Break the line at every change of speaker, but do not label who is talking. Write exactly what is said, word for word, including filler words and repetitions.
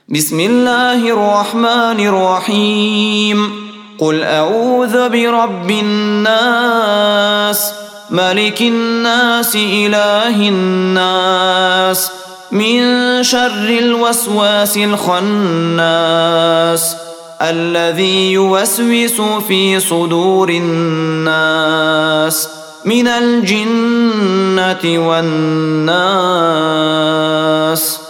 بسم الله الرحمن الرحيم قل أعوذ برب الناس ملك الناس إله الناس من شر الوسواس الخناس الذي يوسوس في صدور الناس من الجنة والناس.